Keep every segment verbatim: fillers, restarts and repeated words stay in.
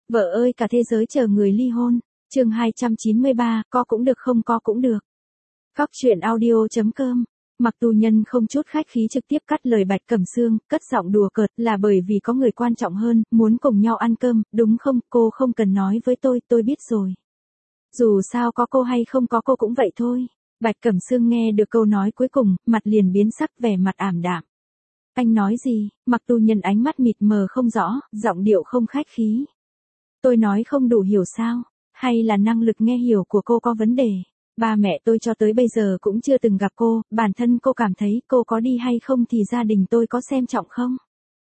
Vợ ơi cả thế giới chờ người ly hôn. Chương hai trăm chín mươi ba, có cũng được không có cũng được. Cóc truyện audio chấm com. Mặc Tú Nhân không chút khách khí trực tiếp cắt lời Bạch Cẩm Sương, cất giọng đùa cợt, là bởi vì có người quan trọng hơn, muốn cùng nhau ăn cơm, đúng không? Cô không cần nói với tôi, tôi biết rồi. Dù sao có cô hay không có cô cũng vậy thôi. Bạch Cẩm Sương nghe được câu nói cuối cùng, mặt liền biến sắc, vẻ mặt ảm đạm. Anh nói gì? Mặc Tú Nhân ánh mắt mịt mờ không rõ, giọng điệu không khách khí. Tôi nói không đủ hiểu sao? Hay là năng lực nghe hiểu của cô có vấn đề? Ba mẹ tôi cho tới bây giờ cũng chưa từng gặp cô, bản thân cô cảm thấy cô có đi hay không thì gia đình tôi có xem trọng không?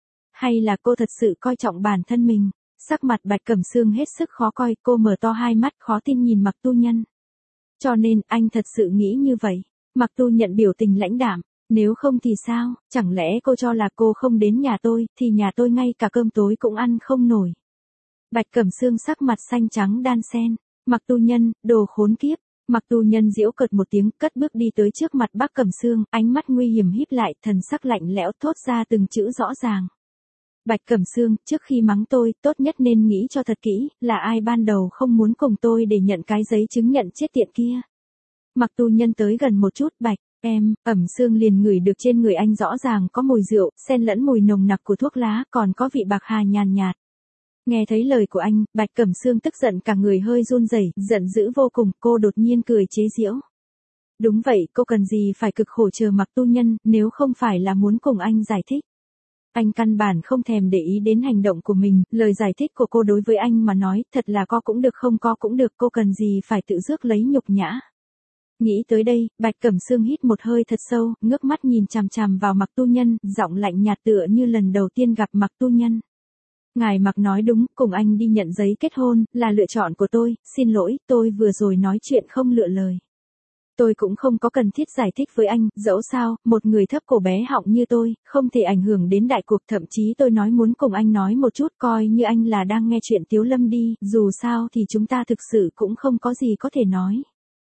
Hay là cô thật sự coi trọng bản thân mình? Sắc mặt Bạch Cẩm Sương hết sức khó coi, cô mở to hai mắt khó tin nhìn Mặc Tú Nhân. Cho nên anh thật sự nghĩ như vậy? Mặc Tú Nhân biểu tình lãnh đạm. Nếu không thì sao, chẳng lẽ cô cho là cô không đến nhà tôi, thì nhà tôi ngay cả cơm tối cũng ăn không nổi. Bạch Cẩm Sương sắc mặt xanh trắng đan xen. Mặc Tú Nhân, đồ khốn kiếp. Mặc Tú Nhân giễu cợt một tiếng, cất bước đi tới trước mặt Bác Cẩm Sương, ánh mắt nguy hiểm híp lại, thần sắc lạnh lẽo thốt ra từng chữ rõ ràng. Bạch Cẩm Sương, trước khi mắng tôi, tốt nhất nên nghĩ cho thật kỹ, là ai ban đầu không muốn cùng tôi để nhận cái giấy chứng nhận chết tiện kia. Mặc Tú Nhân tới gần một chút, Bạch, em, Ẩm Sương liền ngửi được trên người anh rõ ràng có mùi rượu, xen lẫn mùi nồng nặc của thuốc lá, còn có vị bạc hà nhàn nhạt. Nghe thấy lời của anh, Bạch Cẩm Sương tức giận cả người hơi run rẩy, giận dữ vô cùng, cô đột nhiên cười chế giễu. Đúng vậy, cô cần gì phải cực khổ chờ Mặc Tú Nhân, nếu không phải là muốn cùng anh giải thích. Anh căn bản không thèm để ý đến hành động của mình, lời giải thích của cô đối với anh mà nói, thật là có cũng được không có cũng được, cô cần gì phải tự rước lấy nhục nhã. Nghĩ tới đây, Bạch Cẩm Sương hít một hơi thật sâu, ngước mắt nhìn chằm chằm vào Mặc Tú Nhân, giọng lạnh nhạt tựa như lần đầu tiên gặp Mặc Tú Nhân. Ngài Mặc nói đúng, cùng anh đi nhận giấy kết hôn, là lựa chọn của tôi, xin lỗi, tôi vừa rồi nói chuyện không lựa lời. Tôi cũng không có cần thiết giải thích với anh, dẫu sao, một người thấp cổ bé họng như tôi, không thể ảnh hưởng đến đại cuộc, thậm chí tôi nói muốn cùng anh nói một chút, coi như anh là đang nghe chuyện Tiếu Lâm đi, dù sao thì chúng ta thực sự cũng không có gì có thể nói.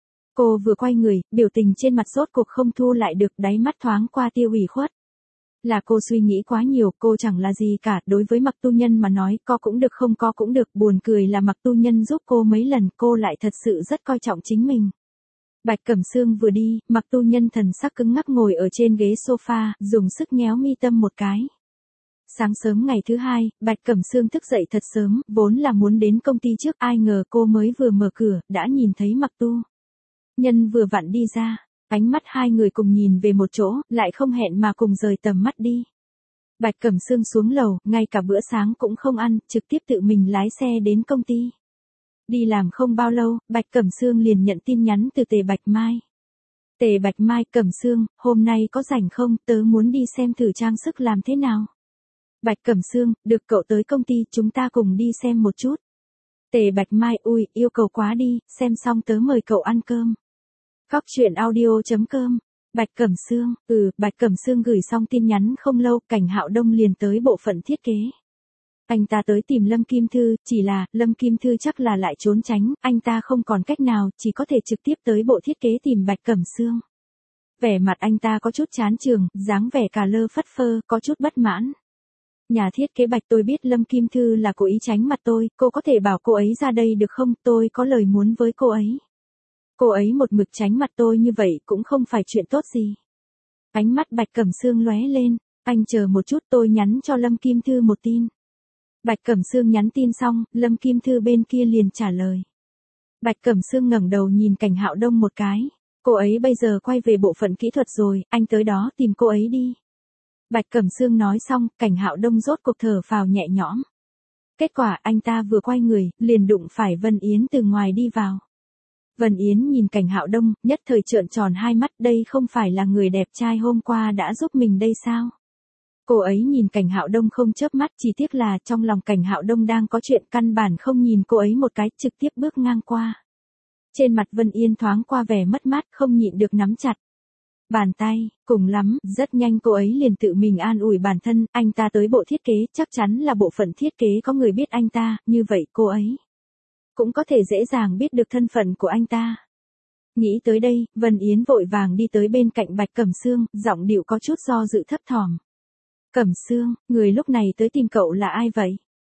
Cô vừa quay người, biểu tình trên mặt rốt cuộc không thu lại được, đáy mắt thoáng qua tia ủy khuất. Là cô suy nghĩ quá nhiều, cô chẳng là gì cả, đối với Mặc Tú Nhân mà nói, có cũng được không có cũng được, buồn cười là Mặc Tú Nhân giúp cô mấy lần, cô lại thật sự rất coi trọng chính mình. Bạch Cẩm Sương vừa đi, Mặc Tú Nhân thần sắc cứng ngắc ngồi ở trên ghế sofa, dùng sức nhéo mi tâm một cái. Sáng sớm ngày thứ hai, Bạch Cẩm Sương thức dậy thật sớm, vốn là muốn đến công ty trước, ai ngờ cô mới vừa mở cửa, đã nhìn thấy Mặc Tú Nhân vừa vặn đi ra. Ánh mắt hai người cùng nhìn về một chỗ, lại không hẹn mà cùng rời tầm mắt đi. Bạch Cẩm Sương xuống lầu, ngay cả bữa sáng cũng không ăn, trực tiếp tự mình lái xe đến công ty. Đi làm không bao lâu, Bạch Cẩm Sương liền nhận tin nhắn từ Tề Bạch Mai. Tề Bạch Mai, Cẩm Sương, hôm nay có rảnh không, tớ muốn đi xem thử trang sức làm thế nào. Bạch Cẩm Sương, được cậu tới công ty, chúng ta cùng đi xem một chút. Tề Bạch Mai, ui, yêu cầu quá đi, xem xong tớ mời cậu ăn cơm. Cóc truyện audio chấm com. Bạch Cẩm Sương, ừ, Bạch Cẩm Sương gửi xong tin nhắn không lâu, Cảnh Hạo Đông liền tới bộ phận thiết kế. Anh ta tới tìm Lâm Kim Thư, chỉ là, Lâm Kim Thư chắc là lại trốn tránh, anh ta không còn cách nào, chỉ có thể trực tiếp tới bộ thiết kế tìm Bạch Cẩm Sương. Vẻ mặt anh ta có chút chán chường, dáng vẻ cà lơ phất phơ, có chút bất mãn. Nhà thiết kế Bạch, tôi biết Lâm Kim Thư là cố ý tránh mặt tôi, cô có thể bảo cô ấy ra đây được không, tôi có lời muốn với cô ấy. Cô ấy một mực tránh mặt tôi như vậy cũng không phải chuyện tốt gì. Ánh mắt Bạch Cẩm Sương lóe lên, anh chờ một chút, tôi nhắn cho Lâm Kim Thư một tin. Bạch Cẩm Sương nhắn tin xong, Lâm Kim Thư bên kia liền trả lời. Bạch Cẩm Sương ngẩng đầu nhìn Cảnh Hạo Đông một cái. Cô ấy bây giờ quay về bộ phận kỹ thuật rồi, anh tới đó tìm cô ấy đi. Bạch Cẩm Sương nói xong, Cảnh Hạo Đông rốt cuộc thở phào nhẹ nhõm. Kết quả anh ta vừa quay người, liền đụng phải Vân Yến từ ngoài đi vào. Vân Yến nhìn Cảnh Hạo Đông, nhất thời trợn tròn hai mắt, đây không phải là người đẹp trai hôm qua đã giúp mình đây sao? Cô ấy nhìn Cảnh Hạo Đông không chớp mắt, chỉ tiếc là trong lòng Cảnh Hạo Đông đang có chuyện, căn bản không nhìn cô ấy một cái, trực tiếp bước ngang qua. Trên mặt Vân Yên thoáng qua vẻ mất mát, không nhịn được nắm chặt bàn tay, cùng lắm, rất nhanh cô ấy liền tự mình an ủi bản thân, anh ta tới bộ thiết kế, chắc chắn là bộ phận thiết kế có người biết anh ta, như vậy cô ấy cũng có thể dễ dàng biết được thân phận của anh ta. Nghĩ tới đây, Vân Yến vội vàng đi tới bên cạnh Bạch Cẩm Sương, giọng điệu có chút do dự thấp thỏm. Cẩm Sương, người lúc này tới tìm cậu là ai vậy?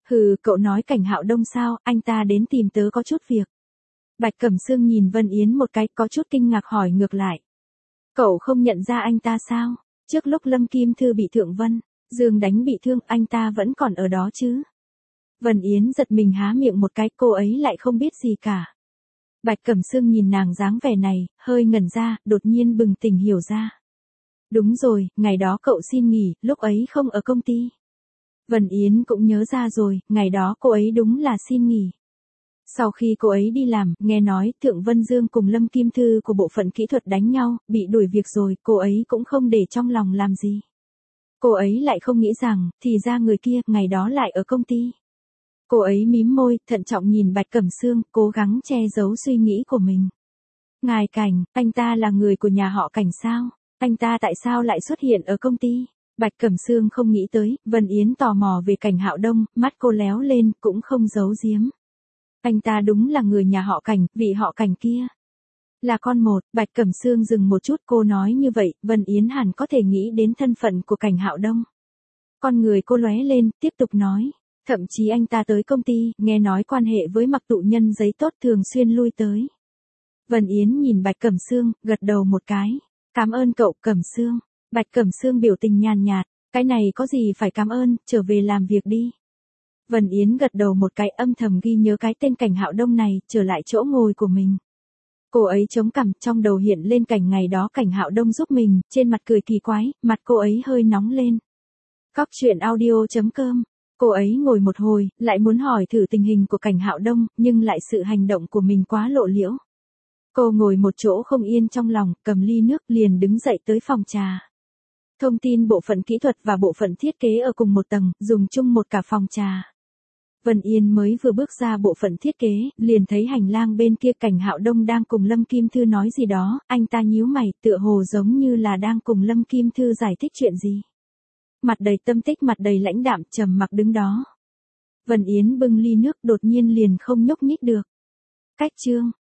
Hừ, cậu nói Cảnh Hạo Đông sao, anh ta đến tìm tớ có chút việc. Bạch Cẩm Sương nhìn Vân Yến một cái, có chút kinh ngạc hỏi ngược lại. Cậu không nhận ra anh ta sao? Trước lúc Lâm Kim Thư bị Thượng Vân Dương đánh bị thương, anh ta vẫn còn ở đó chứ? Vân Yến giật mình há miệng một cái, cô ấy lại không biết gì cả. Bạch Cẩm Sương nhìn nàng dáng vẻ này, hơi ngẩn ra, đột nhiên bừng tỉnh hiểu ra. Đúng rồi, ngày đó cậu xin nghỉ, lúc ấy không ở công ty. Vân Yến cũng nhớ ra rồi, ngày đó cô ấy đúng là xin nghỉ. Sau khi cô ấy đi làm, nghe nói Thượng Vân Dương cùng Lâm Kim Thư của bộ phận kỹ thuật đánh nhau, bị đuổi việc rồi, cô ấy cũng không để trong lòng làm gì. Cô ấy lại không nghĩ rằng, thì ra người kia, ngày đó lại ở công ty. Cô ấy mím môi, thận trọng nhìn Bạch Cẩm Sương, cố gắng che giấu suy nghĩ của mình. Ngài Cảnh, anh ta là người của nhà họ Cảnh sao? Anh ta tại sao lại xuất hiện ở công ty? Bạch Cẩm Sương không nghĩ tới, Vân Yến tò mò về Cảnh Hạo Đông, mắt cô léo lên, cũng không giấu giếm. Anh ta đúng là người nhà họ Cảnh, vị họ Cảnh kia. Là con một, Bạch Cẩm Sương dừng một chút, cô nói như vậy, Vân Yến hẳn có thể nghĩ đến thân phận của Cảnh Hạo Đông. Con người cô lóe lên, tiếp tục nói. Thậm chí anh ta tới công ty, nghe nói quan hệ với Mặc Tụ Nhân giấy tốt thường xuyên lui tới. Vân Yến nhìn Bạch Cẩm Sương, gật đầu một cái. Cảm ơn cậu, Cẩm Sương. Bạch Cẩm Sương biểu tình nhàn nhạt, cái này có gì phải cảm ơn, trở về làm việc đi. Vân Yến gật đầu một cái, âm thầm ghi nhớ cái tên Cảnh Hạo Đông này, trở lại chỗ ngồi của mình. Cô ấy chống cằm, trong đầu hiện lên cảnh ngày đó Cảnh Hạo Đông giúp mình, trên mặt cười kỳ quái, mặt cô ấy hơi nóng lên. Cóc truyện audio chấm com. Cô ấy ngồi một hồi, lại muốn hỏi thử tình hình của Cảnh Hạo Đông, nhưng lại sự hành động của mình quá lộ liễu. Cô ngồi một chỗ không yên trong lòng, cầm ly nước liền đứng dậy tới phòng trà. Thông tin bộ phận kỹ thuật và bộ phận thiết kế ở cùng một tầng, dùng chung một cả phòng trà. Vân Yên mới vừa bước ra bộ phận thiết kế, liền thấy hành lang bên kia Cảnh Hạo Đông đang cùng Lâm Kim Thư nói gì đó, anh ta nhíu mày, tựa hồ giống như là đang cùng Lâm Kim Thư giải thích chuyện gì. Mặt đầy tâm tích, mặt đầy lãnh đạm, trầm mặc đứng đó. Vân Yến bưng ly nước, đột nhiên liền không nhúc nhích được. Cách chương